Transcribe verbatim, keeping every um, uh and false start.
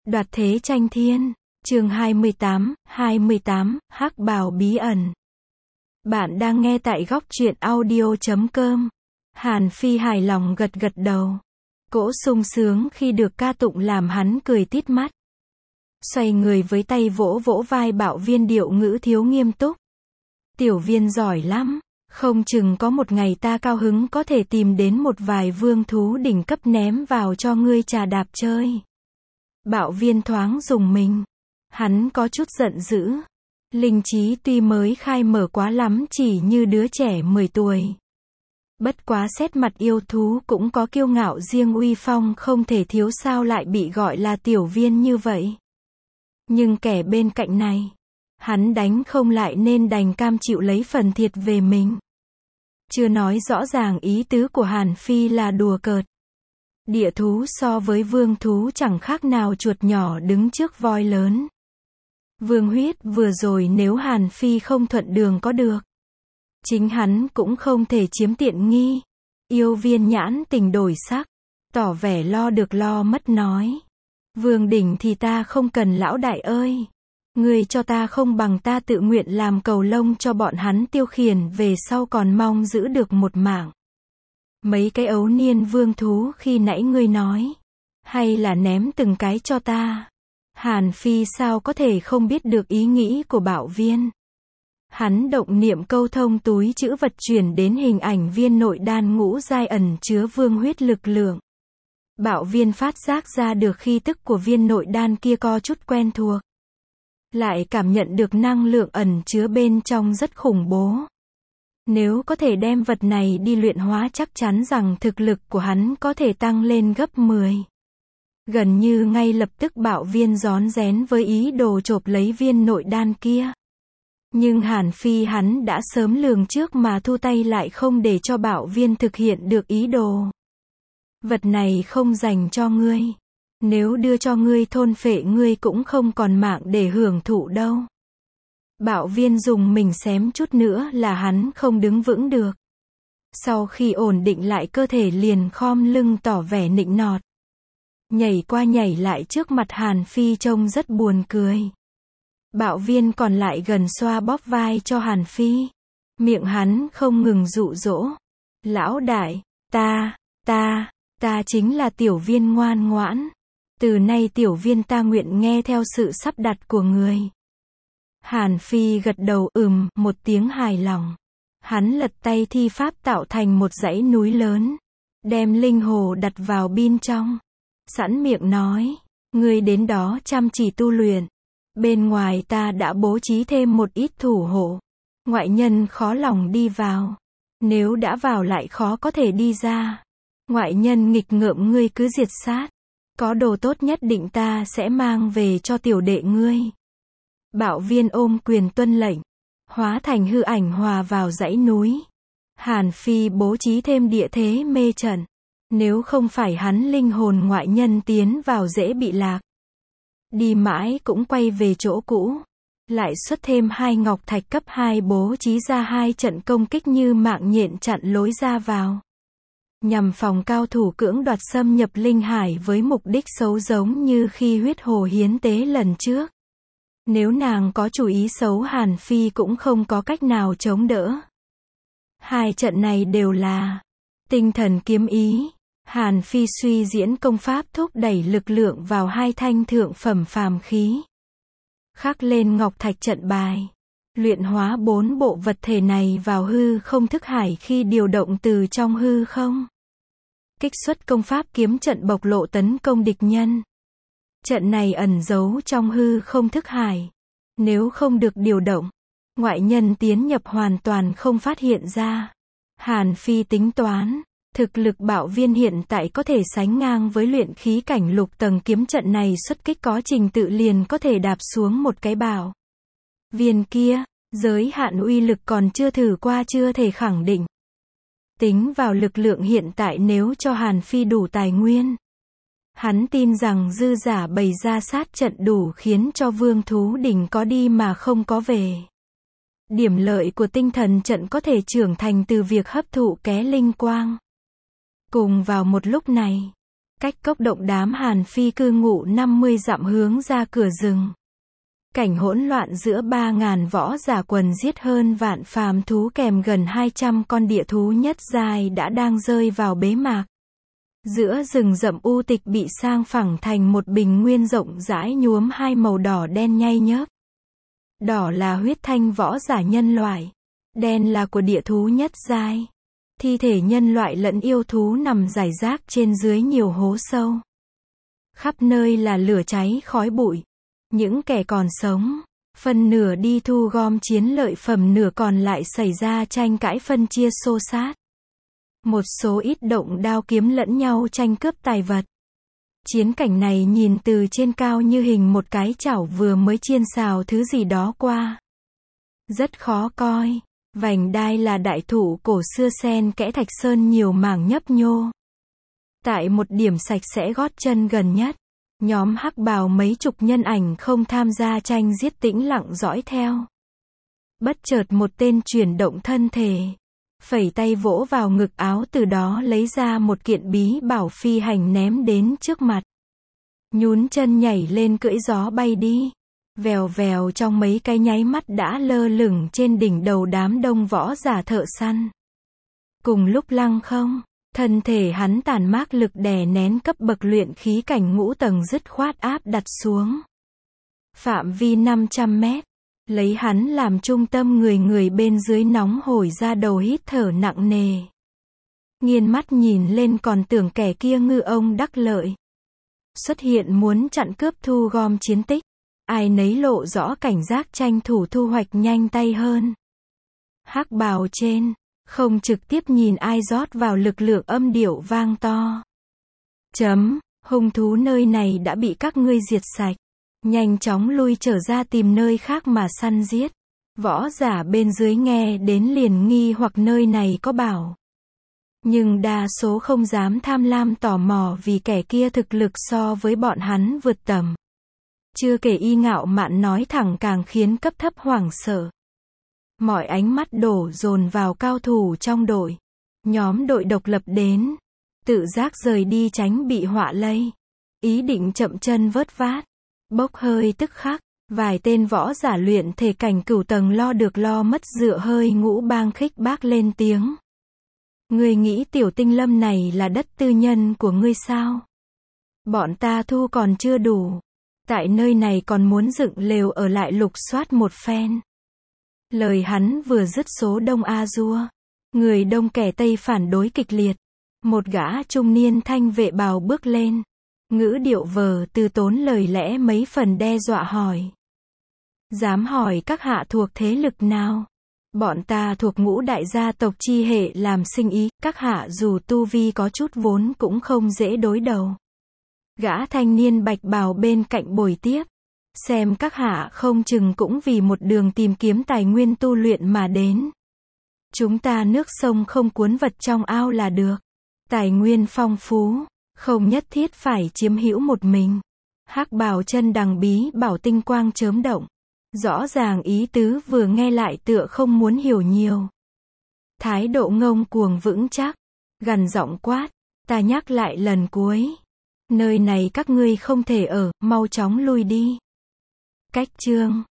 Đoạt thế tranh thiên. Chương hai mươi tám, hai mươi tám, Hắc bào bí ẩn. Bạn đang nghe tại góc truyện audio chấm com. Hàn Phi hài lòng gật gật đầu. Cỗ sung sướng khi được ca tụng làm hắn cười tít mắt. Xoay người với tay vỗ vỗ vai Bảo Viên, điệu ngữ thiếu nghiêm túc. Tiểu Viên giỏi lắm, không chừng có một ngày ta cao hứng có thể tìm đến một vài vương thú đỉnh cấp ném vào cho ngươi trà đạp chơi. Bảo Viên thoáng rùng mình. Hắn có chút giận dữ. Linh trí tuy mới khai mở quá lắm, chỉ như đứa trẻ mười tuổi. Bất quá xét mặt yêu thú cũng có kiêu ngạo riêng, uy phong không thể thiếu, sao lại bị gọi là Tiểu Viên như vậy. Nhưng kẻ bên cạnh này, hắn đánh không lại nên đành cam chịu lấy phần thiệt về mình. Chưa nói rõ ràng ý tứ của Hàn Phi là đùa cợt. Địa thú so với vương thú chẳng khác nào chuột nhỏ đứng trước voi lớn. Vương Huyết vừa rồi nếu Hàn Phi không thuận đường có được, chính hắn cũng không thể chiếm tiện nghi. Yêu Viên nhãn tình đổi sắc, tỏ vẻ lo được lo mất nói. Vương đỉnh thì ta không cần lão đại ơi. Người cho ta không bằng ta tự nguyện làm cầu lông cho bọn hắn tiêu khiển, về sau còn mong giữ được một mạng. Mấy cái ấu niên vương thú khi nãy ngươi nói, hay là ném từng cái cho ta. Hàn Phi sao có thể không biết được ý nghĩ của Bảo Viên. Hắn động niệm câu thông túi chữ vật chuyển đến hình ảnh viên nội đan ngũ giai ẩn chứa vương huyết lực lượng. Bảo Viên phát giác ra được khí tức của viên nội đan kia có chút quen thuộc. Lại cảm nhận được năng lượng ẩn chứa bên trong rất khủng bố. Nếu có thể đem vật này đi luyện hóa, chắc chắn rằng thực lực của hắn có thể tăng lên gấp mười. Gần như ngay lập tức Bảo Viên rón rén với ý đồ chộp lấy viên nội đan kia. Nhưng Hàn Phi hắn đã sớm lường trước mà thu tay lại, không để cho Bảo Viên thực hiện được ý đồ. Vật này không dành cho ngươi. Nếu đưa cho ngươi thôn phệ, ngươi cũng không còn mạng để hưởng thụ đâu. Bảo Viên dùng mình xém chút nữa là hắn không đứng vững được. Sau khi ổn định lại cơ thể liền khom lưng tỏ vẻ nịnh nọt. Nhảy qua nhảy lại trước mặt Hàn Phi trông rất buồn cười. Bảo Viên còn lại gần xoa bóp vai cho Hàn Phi. Miệng hắn không ngừng dụ dỗ. Lão đại, ta, ta, ta chính là Tiểu Viên ngoan ngoãn. Từ nay Tiểu Viên ta nguyện nghe theo sự sắp đặt của người. Hàn Phi gật đầu ừm một tiếng hài lòng. Hắn lật tay thi pháp tạo thành một dãy núi lớn. Đem linh hồ đặt vào bên trong. Sẵn miệng nói, ngươi đến đó chăm chỉ tu luyện. Bên ngoài ta đã bố trí thêm một ít thủ hộ. Ngoại nhân khó lòng đi vào. Nếu đã vào lại khó có thể đi ra. Ngoại nhân nghịch ngợm ngươi cứ diệt sát. Có đồ tốt nhất định ta sẽ mang về cho tiểu đệ ngươi. Bảo Viên ôm quyền tuân lệnh. Hóa thành hư ảnh hòa vào dãy núi. Hàn Phi bố trí thêm địa thế mê trận. Nếu không phải hắn linh hồn ngoại nhân tiến vào dễ bị lạc. Đi mãi cũng quay về chỗ cũ. Lại xuất thêm hai ngọc thạch cấp hai bố trí ra hai trận công kích như mạng nhện chặn lối ra vào. Nhằm phòng cao thủ cưỡng đoạt xâm nhập linh hải với mục đích xấu, giống như khi huyết hồ hiến tế lần trước. Nếu nàng có chủ ý xấu, Hàn Phi cũng không có cách nào chống đỡ. Hai trận này đều là tinh thần kiếm ý. Hàn Phi suy diễn công pháp thúc đẩy lực lượng vào hai thanh thượng phẩm phàm khí. Khắc lên ngọc thạch trận bài. Luyện hóa bốn bộ vật thể này vào hư không thức hải khi điều động từ trong hư không. Kích xuất công pháp kiếm trận bộc lộ tấn công địch nhân. Trận này ẩn giấu trong hư không thức hải. Nếu không được điều động, ngoại nhân tiến nhập hoàn toàn không phát hiện ra. Hàn Phi tính toán, thực lực Bảo Viên hiện tại có thể sánh ngang với luyện khí cảnh lục tầng, kiếm trận này xuất kích có trình tự liền có thể đạp xuống một cái Bảo Viên kia. Giới hạn uy lực còn chưa thử qua, chưa thể khẳng định. Tính vào lực lượng hiện tại, nếu cho Hàn Phi đủ tài nguyên, hắn tin rằng dư giả bày ra sát trận đủ khiến cho vương thú đỉnh có đi mà không có về. Điểm lợi của tinh thần trận có thể trưởng thành từ việc hấp thụ ké linh quang. Cùng vào một lúc này, Cách cốc động đám Hàn Phi cư ngụ năm mươi dặm hướng ra cửa rừng. Cảnh hỗn loạn giữa ba ngàn võ giả quần giết hơn vạn phàm thú kèm gần hai trăm con địa thú nhất giai đã đang rơi vào bế mạc. Giữa rừng rậm u tịch bị sang phẳng thành một bình nguyên rộng rãi nhuốm hai màu đỏ đen nhây nhớp. Đỏ là huyết thanh võ giả nhân loại, đen là của địa thú nhất giai. Thi thể nhân loại lẫn yêu thú nằm rải rác trên dưới nhiều hố sâu. Khắp nơi là lửa cháy khói bụi. Những kẻ còn sống, phần nửa đi thu gom chiến lợi phẩm, nửa còn lại xảy ra tranh cãi phân chia xô xát. Một số ít động đao kiếm lẫn nhau tranh cướp tài vật. Chiến cảnh này nhìn từ trên cao như hình một cái chảo vừa mới chiên xào thứ gì đó qua. Rất khó coi. Vành đai là đại thụ cổ xưa xen kẽ thạch sơn nhiều mảng nhấp nhô. Tại một điểm sạch sẽ gót chân gần nhất, nhóm hắc bào mấy chục nhân ảnh không tham gia tranh giết tĩnh lặng dõi theo. Bất chợt một tên chuyển động thân thể, phẩy tay vỗ vào ngực áo, từ đó lấy ra một kiện bí bảo phi hành ném đến trước mặt. Nhún chân nhảy lên cưỡi gió bay đi. Vèo vèo trong mấy cái nháy mắt đã lơ lửng trên đỉnh đầu đám đông võ giả thợ săn. Cùng lúc lăng không, thân thể hắn tàn mác lực đè nén cấp bậc luyện khí cảnh ngũ tầng dứt khoát áp đặt xuống. Phạm vi năm trăm mét, lấy hắn làm trung tâm, người người bên dưới nóng hổi ra đầu hít thở nặng nề. Nghiêng mắt nhìn lên còn tưởng kẻ kia ngư ông đắc lợi. Xuất hiện muốn chặn cướp thu gom chiến tích. Ai nấy lộ rõ cảnh giác tranh thủ thu hoạch nhanh tay hơn. Hắc bào trên, không trực tiếp nhìn ai rót vào lực lượng âm điệu vang to. Chấm, hung thú nơi này đã bị các ngươi diệt sạch. Nhanh chóng lui trở ra tìm nơi khác mà săn giết. Võ giả bên dưới nghe đến liền nghi hoặc nơi này có bảo. Nhưng đa số không dám tham lam tò mò vì kẻ kia thực lực so với bọn hắn vượt tầm. Chưa kể y ngạo mạn nói thẳng càng khiến cấp thấp hoảng sợ. Mọi ánh mắt đổ dồn vào cao thủ trong đội. Nhóm đội độc lập đến, tự giác rời đi tránh bị họa lây. Ý định chậm chân vớt vát, bốc hơi tức khắc. Vài tên võ giả luyện thể cảnh cửu tầng lo được lo mất dựa hơi ngũ bang khích bác lên tiếng. Ngươi nghĩ tiểu tinh lâm này là đất tư nhân của ngươi sao? Bọn ta thu còn chưa đủ. Tại nơi này còn muốn dựng lều ở lại lục soát một phen. Lời hắn vừa dứt, số đông a dua, người đông kẻ tây phản đối kịch liệt. Một gã trung niên thanh vệ bào bước lên, ngữ điệu vờ từ tốn lời lẽ mấy phần đe dọa hỏi. Dám hỏi các hạ thuộc thế lực nào? Bọn ta thuộc ngũ đại gia tộc chi hệ làm sinh ý, các hạ dù tu vi có chút vốn cũng không dễ đối đầu. Gã thanh niên bạch bào bên cạnh bồi tiếp. Xem các hạ không chừng cũng vì một đường tìm kiếm tài nguyên tu luyện mà đến. Chúng ta nước sông không cuốn vật trong ao là được. Tài nguyên phong phú, không nhất thiết phải chiếm hữu một mình. Hắc bào chân đằng bí bảo tinh quang chớm động. Rõ ràng ý tứ vừa nghe lại tựa không muốn hiểu nhiều. Thái độ ngông cuồng vững chắc, gằn giọng quát, ta nhắc lại lần cuối. Nơi này các ngươi không thể ở, mau chóng lui đi. Cách chương